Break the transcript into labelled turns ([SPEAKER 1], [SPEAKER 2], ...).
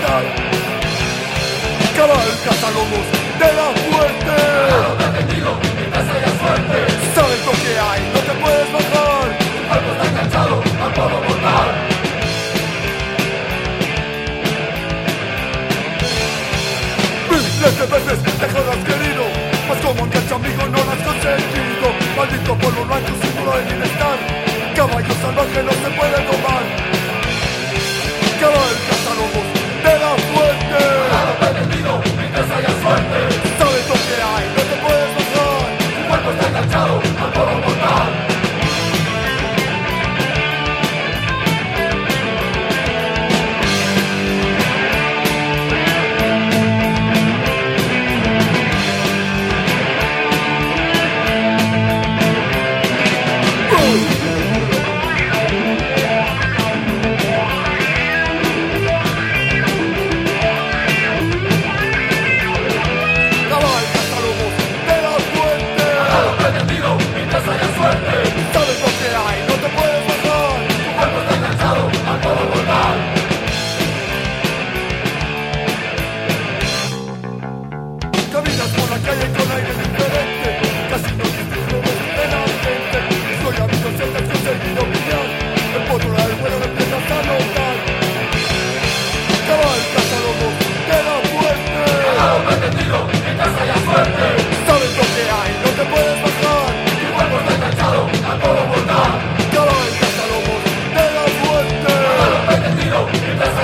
[SPEAKER 1] bienestar. Cabalgas a lomos de la muerte.
[SPEAKER 2] Ganado pretendido, mientras haya suerte.
[SPEAKER 1] Sabes lo que hay, no te puedes bajar.
[SPEAKER 2] Tu cuerpo está enganchado al modo mortal.
[SPEAKER 1] Miles de veces te jodas querido, mas como engancha amigo no lo has conseguido. Maldito pueblo blanco, símbolo de bienestar. Caballo salvaje no se puede domar. Cabalgas a lomos de la muerte.
[SPEAKER 2] Ganado pretendido, mientras haya suerte.
[SPEAKER 1] Sabes lo que hay, no te puedes bajar.
[SPEAKER 2] Tu cuerpo está enganchado al modo mortal.
[SPEAKER 1] Cabalgas a lomos de la muerte.
[SPEAKER 2] Ganado pretendido, mientras haya suerte.
[SPEAKER 1] Sabes lo que hay, no te puedes bajar.
[SPEAKER 2] Tu cuerpo está enganchado al modo mortal.
[SPEAKER 1] Caminas por la calle con aire diferente. Casi no distingues de la gente. Soy amigo, si te has conseguido brillar. El potro del vuelo lo empiezas a notar. Cabalgas a lomos de la muerte.
[SPEAKER 2] Ganado pretendido, mientras haya suerte.
[SPEAKER 1] Sabes lo que hay, no te puedes bajar.
[SPEAKER 2] Tu cuerpo está enganchado al modo mortal.
[SPEAKER 1] Cabalgas a lomos de la muerte.
[SPEAKER 2] Ganado pretendido, mientras haya